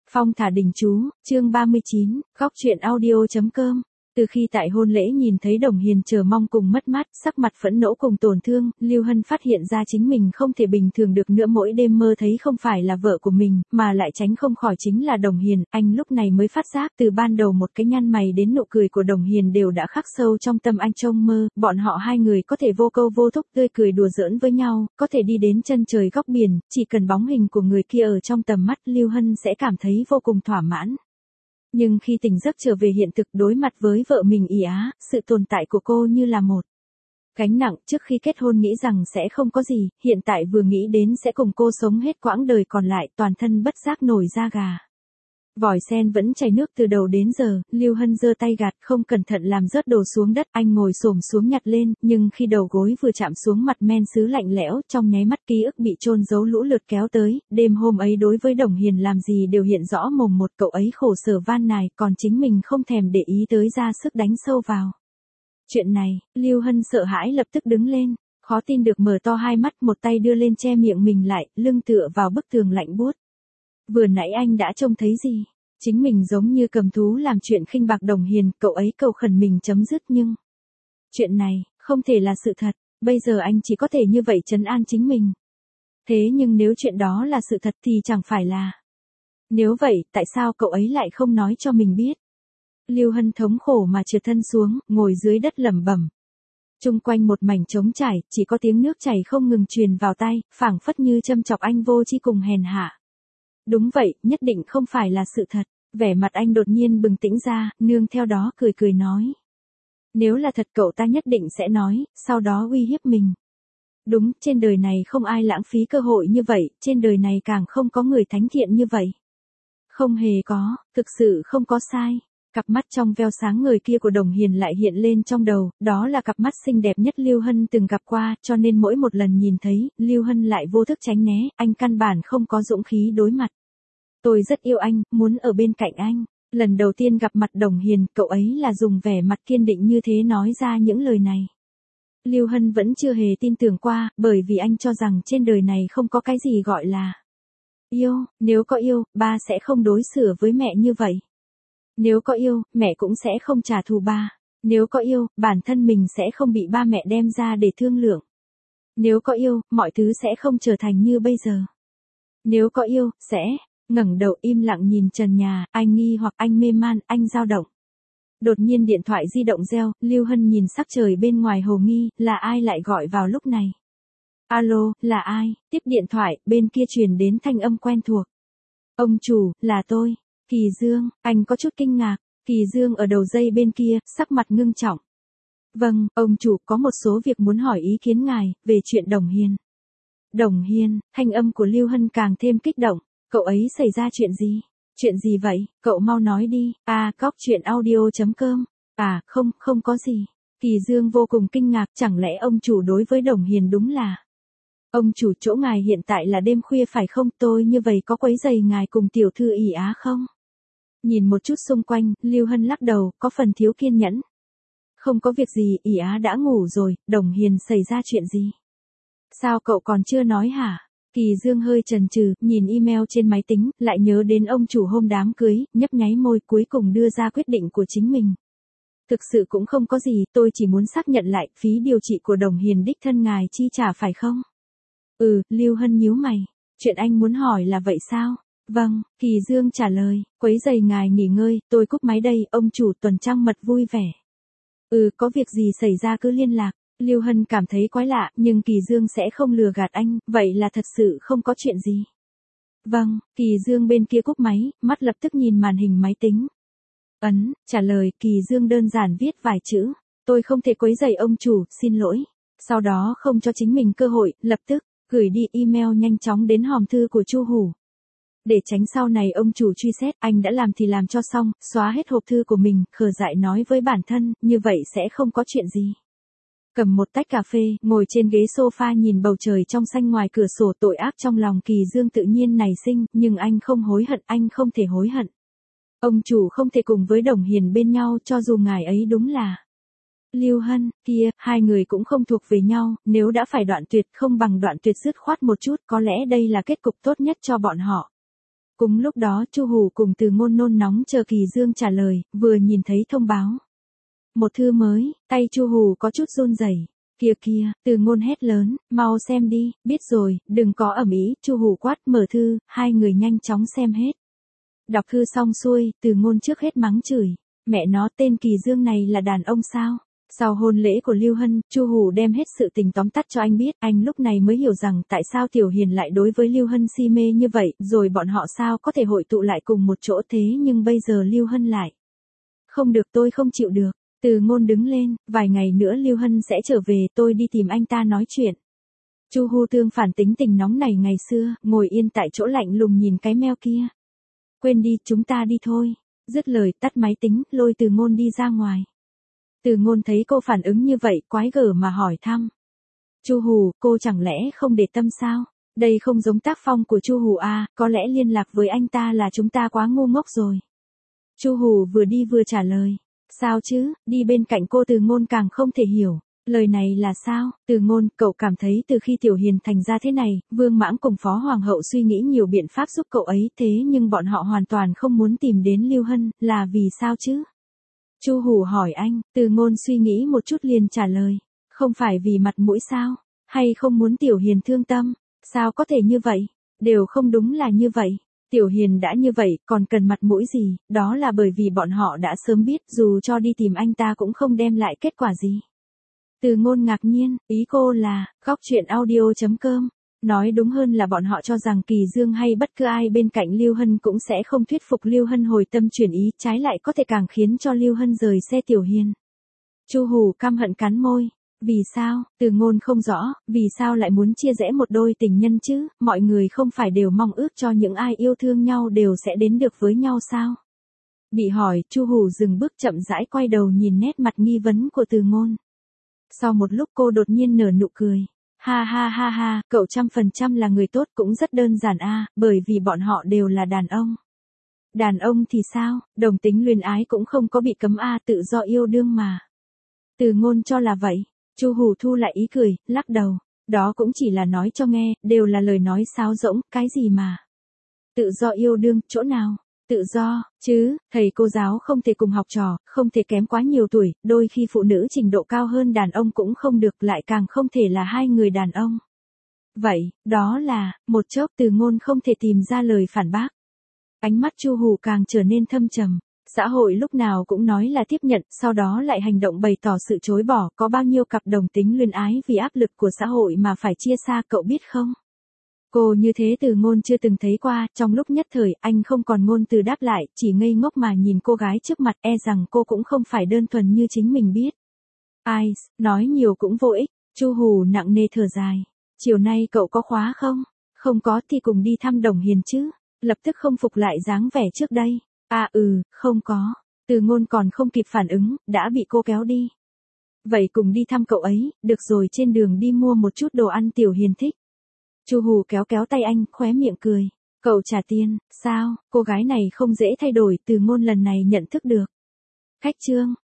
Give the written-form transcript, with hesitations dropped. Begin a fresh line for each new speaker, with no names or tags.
Phong thả đình chú, chương 39, góc truyện audio.com. Từ khi tại hôn lễ nhìn thấy Đồng Hiền chờ mong cùng mất mát, sắc mặt phẫn nộ cùng tổn thương, Lưu Hân phát hiện ra chính mình không thể bình thường được nữa, mỗi đêm mơ thấy không phải là vợ của mình, mà lại tránh không khỏi chính là Đồng Hiền. Anh lúc này mới phát giác, từ ban đầu một cái nhăn mày đến nụ cười của Đồng Hiền đều đã khắc sâu trong tâm anh. Trong mơ, bọn họ hai người có thể vô câu vô thúc tươi cười đùa giỡn với nhau, có thể đi đến chân trời góc biển, chỉ cần bóng hình của người kia ở trong tầm mắt, Lưu Hân sẽ cảm thấy vô cùng thỏa mãn. Nhưng khi tỉnh giấc trở về hiện thực, đối mặt với vợ mình ỷ á, sự tồn tại của cô như là một gánh nặng. Trước khi kết hôn nghĩ rằng sẽ không có gì, hiện tại vừa nghĩ đến sẽ cùng cô sống hết quãng đời còn lại, toàn thân bất giác nổi da gà. Vòi sen vẫn chảy nước từ đầu đến giờ, Lưu Hân giơ tay gạt, không cẩn thận làm rớt đồ xuống đất. Anh ngồi xổm xuống nhặt lên, nhưng khi đầu gối vừa chạm xuống, mặt men sứ lạnh lẽo, trong nháy mắt ký ức bị chôn giấu lũ lượt kéo tới. Đêm hôm ấy đối với Đồng Hiền làm gì đều hiện rõ mồm một, cậu ấy khổ sở van nài, còn chính mình không thèm để ý tới, ra sức đánh sâu vào. Chuyện này, Lưu Hân sợ hãi lập tức đứng lên, khó tin được mở to hai mắt, một tay đưa lên che miệng mình lại, lưng tựa vào bức tường lạnh buốt. Vừa nãy anh đã trông thấy gì? Chính mình giống như cầm thú làm chuyện khinh bạc Đồng Hiền, cậu ấy cầu khẩn mình chấm dứt, nhưng chuyện này không thể là sự thật, bây giờ anh chỉ có thể như vậy trấn an chính mình. Thế nhưng nếu chuyện đó là sự thật thì chẳng phải là... Nếu vậy, tại sao cậu ấy lại không nói cho mình biết? Lưu Hân thống khổ mà trượt thân xuống, ngồi dưới đất lẩm bẩm. Chung quanh một mảnh trống trải, chỉ có tiếng nước chảy không ngừng truyền vào tai, phảng phất như châm chọc anh vô tri cùng hèn hạ. Đúng vậy, nhất định không phải là sự thật. Vẻ mặt anh đột nhiên bừng tỉnh ra, nương theo đó cười cười nói. Nếu là thật cậu ta nhất định sẽ nói, sau đó uy hiếp mình. Đúng, trên đời này không ai lãng phí cơ hội như vậy, trên đời này càng không có người thánh thiện như vậy. Không hề có, thực sự không có sai. Cặp mắt trong veo sáng người kia của Đồng Hiền lại hiện lên trong đầu, đó là cặp mắt xinh đẹp nhất Lưu Hân từng gặp qua, cho nên mỗi một lần nhìn thấy, Lưu Hân lại vô thức tránh né, anh căn bản không có dũng khí đối mặt. Tôi rất yêu anh, muốn ở bên cạnh anh. Lần đầu tiên gặp mặt Đồng Hiền, cậu ấy là dùng vẻ mặt kiên định như thế nói ra những lời này. Lưu Hân vẫn chưa hề tin tưởng qua, bởi vì anh cho rằng trên đời này không có cái gì gọi là yêu, nếu có yêu, ba sẽ không đối xử với mẹ như vậy. Nếu có yêu, mẹ cũng sẽ không trả thù ba. Nếu có yêu, bản thân mình sẽ không bị ba mẹ đem ra để thương lượng. Nếu có yêu, mọi thứ sẽ không trở thành như bây giờ. Nếu có yêu, sẽ... Ngẩng đầu im lặng nhìn trần nhà, anh nghi hoặc, anh mê man, anh dao động. Đột nhiên điện thoại di động reo, Lưu Hân nhìn sắc trời bên ngoài hồ nghi, là ai lại gọi vào lúc này? Alo, là ai? Tiếp điện thoại, bên kia truyền đến thanh âm quen thuộc. Ông chủ, là tôi, Kỳ Dương. Anh có chút kinh ngạc. Kỳ Dương ở đầu dây bên kia, sắc mặt ngưng trọng. Vâng, ông chủ, có một số việc muốn hỏi ý kiến ngài, về chuyện Đồng Hiền. Đồng Hiền, thanh âm của Lưu Hân càng thêm kích động. Cậu ấy xảy ra chuyện gì? Chuyện gì vậy? Cậu mau nói đi. Góc truyện audio.com. Không có gì. Kỳ Dương vô cùng kinh ngạc, chẳng lẽ ông chủ đối với Đồng Hiền đúng là... Ông chủ, chỗ ngài hiện tại là đêm khuya phải không? Tôi như vậy có quấy rầy ngài cùng tiểu thư ỷ á không? Nhìn một chút xung quanh, Lưu Hân lắc đầu, có phần thiếu kiên nhẫn. Không có việc gì, ỷ á đã ngủ rồi, Đồng Hiền xảy ra chuyện gì? Sao cậu còn chưa nói hả? Kỳ Dương hơi chần chừ, nhìn email trên máy tính, lại nhớ đến ông chủ hôm đám cưới, nhấp nháy môi, cuối cùng đưa ra quyết định của chính mình. Thực sự cũng không có gì, tôi chỉ muốn xác nhận lại, phí điều trị của Đồng Hiền đích thân ngài chi trả phải không? Lưu Hân nhíu mày. Chuyện anh muốn hỏi là vậy sao? Vâng, Kỳ Dương trả lời, quấy rầy ngài nghỉ ngơi, tôi cúp máy đây, ông chủ tuần trăng mật vui vẻ. Có việc gì xảy ra cứ liên lạc. Lưu Hân cảm thấy quái lạ, nhưng Kỳ Dương sẽ không lừa gạt anh, vậy là thật sự không có chuyện gì. Vâng, Kỳ Dương bên kia cúp máy, mắt lập tức nhìn màn hình máy tính. Trả lời, Kỳ Dương đơn giản viết vài chữ. Tôi không thể quấy rầy ông chủ, xin lỗi. Sau đó không cho chính mình cơ hội, lập tức gửi đi email nhanh chóng đến hòm thư của Chu Hủ. Để tránh sau này ông chủ truy xét, anh đã làm thì làm cho xong, xóa hết hộp thư của mình, khờ dại nói với bản thân, như vậy sẽ không có chuyện gì. Cầm một tách cà phê, ngồi trên ghế sofa nhìn bầu trời trong xanh ngoài cửa sổ, tội ác trong lòng Kỳ Dương tự nhiên nảy sinh, nhưng anh không hối hận, anh không thể hối hận. Ông chủ không thể cùng với Đồng Hiền bên nhau, cho dù ngài ấy đúng là Lưu Hân, kia, hai người cũng không thuộc về nhau, nếu đã phải đoạn tuyệt không bằng đoạn tuyệt dứt khoát một chút, có lẽ đây là kết cục tốt nhất cho bọn họ. Cùng lúc đó Chu Hủ cùng Từ Ngôn nôn nóng chờ Kỳ Dương trả lời, vừa nhìn thấy thông báo. Một thư mới, tay Chu Hủ có chút run rẩy. Kìa kìa, Từ Ngôn hét lớn, mau xem đi, biết rồi, đừng có ầm ĩ. Chu Hủ quát mở thư, hai người nhanh chóng xem hết. Đọc thư xong xuôi, Từ Ngôn trước hết mắng chửi, mẹ nó tên Kỳ Dương này là đàn ông sao? Sau hôn lễ của Lưu Hân, Chu Hủ đem hết sự tình tóm tắt cho anh biết, anh lúc này mới hiểu rằng tại sao Tiểu Hiền lại đối với Lưu Hân si mê như vậy, rồi bọn họ sao có thể hội tụ lại cùng một chỗ thế nhưng bây giờ Lưu Hân lại. Không được, tôi không chịu được. Từ Ngôn đứng lên, vài ngày nữa Lưu Hân sẽ trở về, tôi đi tìm anh ta nói chuyện. Chu Hu Tương phản tính tình nóng nảy ngày xưa, ngồi yên tại chỗ lạnh lùng nhìn cái meo kia. Quên đi, chúng ta đi thôi. Dứt lời tắt máy tính, lôi Từ Ngôn đi ra ngoài. Từ Ngôn thấy cô phản ứng như vậy, quái gở mà hỏi thăm. Chu Hủ, cô chẳng lẽ không để tâm sao? Đây không giống tác phong của Chu Hủ à, có lẽ liên lạc với anh ta là chúng ta quá ngu ngốc rồi. Chu Hủ vừa đi vừa trả lời. Sao chứ, đi bên cạnh cô Từ Ngôn càng không thể hiểu. Lời này là sao? Từ Ngôn, cậu cảm thấy từ khi Tiểu Hiền thành ra thế này, Vương Mãng cùng Phó Hoàng hậu suy nghĩ nhiều biện pháp giúp cậu ấy thế nhưng bọn họ hoàn toàn không muốn tìm đến Lưu Hân, là vì sao chứ? Chu Hủ hỏi anh, Từ Ngôn suy nghĩ một chút liền trả lời. Không phải vì mặt mũi sao? Hay không muốn Tiểu Hiền thương tâm? Sao có thể như vậy? Đều không đúng là như vậy. Tiểu Hiền đã như vậy, còn cần mặt mũi gì, đó là bởi vì bọn họ đã sớm biết dù cho đi tìm anh ta cũng không đem lại kết quả gì. Từ Ngôn ngạc nhiên, ý cô là, góc truyện audio.com. Nói đúng hơn là bọn họ cho rằng Kỳ Dương hay bất cứ ai bên cạnh Lưu Hân cũng sẽ không thuyết phục Lưu Hân hồi tâm chuyển ý, trái lại có thể càng khiến cho Lưu Hân rời xe Tiểu Hiền. Chu Hủ căm hận cắn môi. Vì sao? Từ Ngôn không rõ, vì sao lại muốn chia rẽ một đôi tình nhân chứ, mọi người không phải đều mong ước cho những ai yêu thương nhau đều sẽ đến được với nhau sao? Bị hỏi, Chu Hủ dừng bước chậm rãi quay đầu nhìn nét mặt nghi vấn của Từ Ngôn. Sau một lúc cô đột nhiên nở nụ cười. Ha ha ha ha, cậu 100% là người tốt cũng rất đơn giản a, bởi vì bọn họ đều là đàn ông. Đàn ông thì sao, đồng tính luyến ái cũng không có bị cấm a, tự do yêu đương mà. Từ Ngôn cho là vậy. Chu Hủ thu lại ý cười, lắc đầu. Đó cũng chỉ là nói cho nghe, đều là lời nói sáo rỗng, cái gì mà. Tự do yêu đương, chỗ nào? Tự do, chứ, thầy cô giáo không thể cùng học trò, không thể kém quá nhiều tuổi, đôi khi phụ nữ trình độ cao hơn đàn ông cũng không được, lại càng không thể là hai người đàn ông. Vậy, đó là, một chốc Từ Ngôn không thể tìm ra lời phản bác. Ánh mắt Chu Hủ càng trở nên thâm trầm. Xã hội lúc nào cũng nói là tiếp nhận, sau đó lại hành động bày tỏ sự chối bỏ, có bao nhiêu cặp đồng tính luyến ái vì áp lực của xã hội mà phải chia xa, cậu biết không? Cô như thế Từ Ngôn chưa từng thấy qua, trong lúc nhất thời, anh không còn ngôn từ đáp lại, chỉ ngây ngốc mà nhìn cô gái trước mặt, e rằng cô cũng không phải đơn thuần như chính mình biết. Ai, nói nhiều cũng vô ích, Chu Hủ nặng nề thở dài. Chiều nay cậu có khóa không? Không có thì cùng đi thăm Đồng Hiền chứ. Lập tức không phục lại dáng vẻ trước đây. À không có. Từ Ngôn còn không kịp phản ứng, đã bị cô kéo đi. Vậy cùng đi thăm cậu ấy, được rồi, trên đường đi mua một chút đồ ăn Tiểu Hiền thích. Chu Hủ kéo kéo tay anh, khóe miệng cười. Cậu trả tiền, sao, cô gái này không dễ thay đổi, Từ Ngôn lần này nhận thức được. Khách trương,